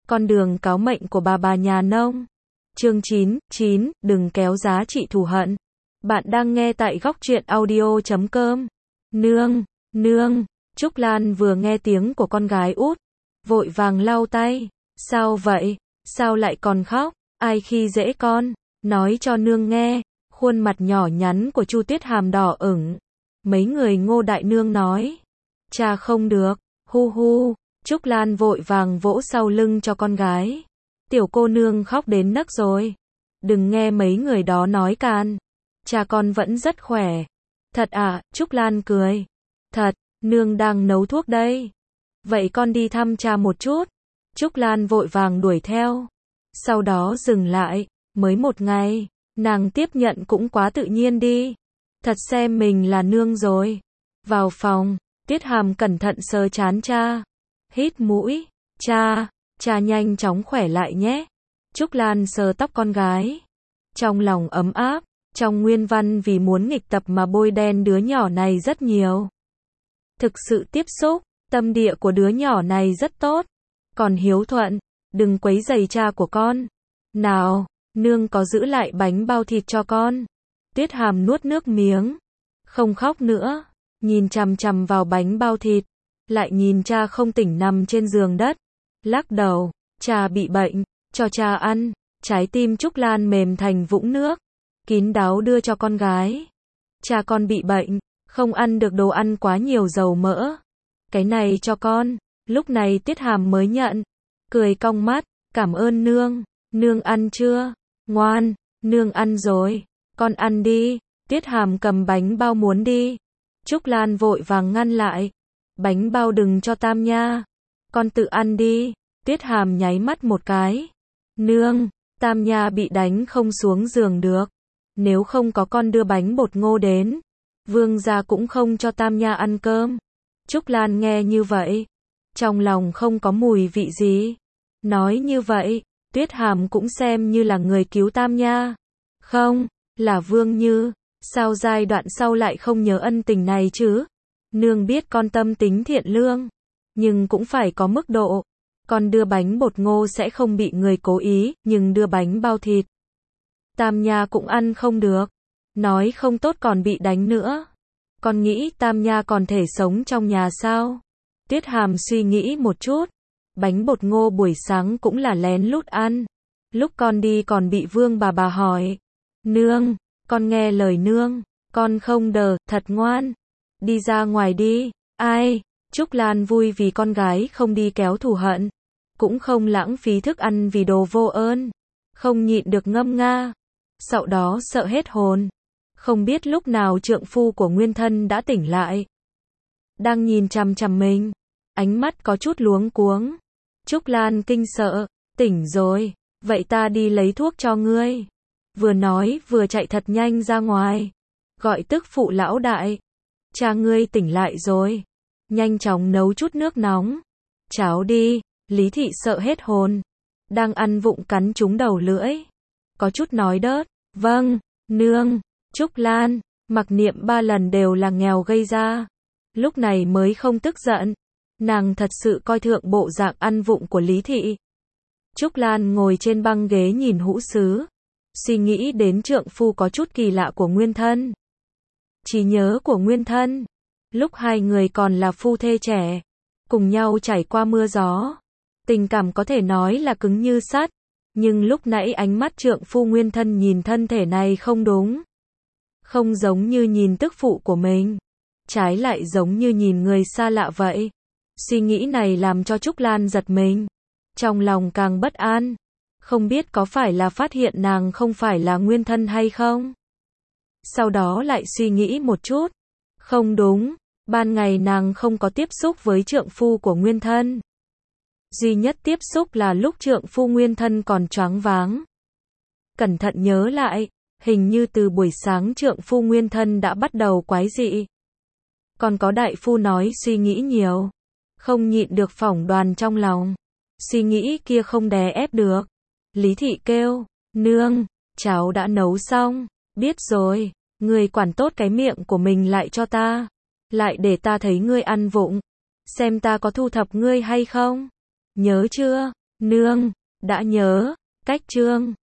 Con đường cáo mệnh của bà nhà nông. Chương 9, đừng kéo giá trị thù hận. Bạn đang nghe tại góc truyện audio.com. Nương. Trúc Lan vừa nghe tiếng của con gái út, vội vàng lau tay. Sao vậy? Sao lại còn khóc? Ai khi dễ con? Nói cho nương nghe. Khuôn mặt nhỏ nhắn của Chu Tuyết Hàm đỏ ửng. Mấy người Ngô đại nương nói. Cha không được, hu. Trúc Lan vội vàng vỗ sau lưng cho con gái. Tiểu cô nương khóc đến nấc rồi. Đừng nghe mấy người đó nói can. Cha con vẫn rất khỏe. Thật à? Trúc Lan cười. Thật, nương đang nấu thuốc đây. Vậy con đi thăm cha một chút. Trúc Lan vội vàng đuổi theo. Sau đó dừng lại. Mới một ngày, nàng tiếp nhận cũng quá tự nhiên đi. Thật xem mình là nương rồi. Vào phòng, Tuyết Hàm cẩn thận sờ trán cha. Hít mũi. Cha nhanh chóng khỏe lại nhé. Trúc Lan sờ tóc con gái. Trong lòng ấm áp. Trong nguyên văn vì muốn nghịch tập mà bôi đen đứa nhỏ này rất nhiều. Thực sự tiếp xúc, tâm địa của đứa nhỏ này rất tốt. Còn hiếu thuận, đừng quấy rầy cha của con. Nào, nương có giữ lại bánh bao thịt cho con. Tuyết Hàm nuốt nước miếng. Không khóc nữa. Nhìn chằm chằm vào bánh bao thịt. Lại nhìn cha không tỉnh nằm trên giường đất. Lắc đầu. Cha bị bệnh. Cho cha ăn. Trái tim Trúc Lan mềm thành vũng nước. Kín đáo đưa cho con gái. Cha con bị bệnh. Không ăn được đồ ăn quá nhiều dầu mỡ. Cái này cho con. Lúc này Tuyết Hàm mới nhận. Cười cong mắt. Cảm ơn nương. Nương ăn chưa? Ngoan. Nương ăn rồi. Con ăn đi. Tuyết Hàm cầm bánh bao muốn đi. Trúc Lan vội vàng ngăn lại. Bánh bao đừng cho Tam nha. Con tự ăn đi. Tuyết Hàm nháy mắt một cái. Nương, Tam nha bị đánh không xuống giường được. Nếu không có con đưa bánh bột ngô đến, Vương gia cũng không cho Tam nha ăn cơm. Trúc Lan nghe như vậy, trong lòng không có mùi vị gì. Nói như vậy, Tuyết Hàm cũng xem như là người cứu Tam nha. Không, là Vương Như. Sao giai đoạn sau lại không nhớ ân tình này chứ? Nương biết con tâm tính thiện lương, nhưng cũng phải có mức độ. Con đưa bánh bột ngô sẽ không bị người cố ý, nhưng đưa bánh bao thịt, Tam nha cũng ăn không được. Nói không tốt còn bị đánh nữa. Con nghĩ Tam nha còn thể sống trong nhà sao? Tuyết Hàm suy nghĩ một chút. Bánh bột ngô buổi sáng cũng là lén lút ăn. Lúc con đi còn bị Vương bà hỏi. Nương, con nghe lời nương. Con không đờ, thật ngoan. Đi ra ngoài đi. Ai? Trúc Lan vui vì con gái không đi kéo thù hận. Cũng không lãng phí thức ăn vì đồ vô ơn. Không nhịn được ngâm nga. Sau đó sợ hết hồn. Không biết lúc nào trượng phu của Nguyên Thân đã tỉnh lại. Đang nhìn chằm chằm mình. Ánh mắt có chút luống cuống. Trúc Lan kinh sợ. Tỉnh rồi. Vậy ta đi lấy thuốc cho ngươi. Vừa nói vừa chạy thật nhanh ra ngoài. Gọi tức phụ lão đại. Cha ngươi tỉnh lại rồi. Nhanh chóng nấu chút nước nóng. Cháo đi. Lý thị sợ hết hồn. Đang ăn vụng cắn trúng đầu lưỡi. Có chút nói đớt. Vâng, nương. Trúc Lan, mặc niệm 3 lần đều là nghèo gây ra. Lúc này mới không tức giận. Nàng thật sự coi thượng bộ dạng ăn vụng của Lý thị. Trúc Lan ngồi trên băng ghế nhìn hũ sứ. Suy nghĩ đến trượng phu có chút kỳ lạ của Nguyên Thân. Trí nhớ của Nguyên Thân. Lúc hai người còn là phu thê trẻ. Cùng nhau trải qua mưa gió. Tình cảm có thể nói là cứng như sắt. Nhưng lúc nãy ánh mắt trượng phu Nguyên Thân nhìn thân thể này không đúng. Không giống như nhìn tức phụ của mình. Trái lại giống như nhìn người xa lạ vậy. Suy nghĩ này làm cho Trúc Lan giật mình. Trong lòng càng bất an. Không biết có phải là phát hiện nàng không phải là Nguyên Thân hay không? Sau đó lại suy nghĩ một chút. Không đúng. Ban ngày nàng không có tiếp xúc với trượng phu của Nguyên Thân. Duy nhất tiếp xúc là lúc trượng phu Nguyên Thân còn choáng váng. Cẩn thận nhớ lại, hình như từ buổi sáng trượng phu Nguyên Thân đã bắt đầu quái dị. Còn có đại phu nói suy nghĩ nhiều. Không nhịn được phỏng đoán trong lòng. Suy nghĩ kia không đè ép được. Lý thị kêu, nương, cháu đã nấu xong. Biết rồi, ngươi quản tốt cái miệng của mình lại cho ta. Lại để ta thấy ngươi ăn vụng. Xem ta có thu thập ngươi hay không. Nhớ chưa? Nương, đã nhớ, cách chương.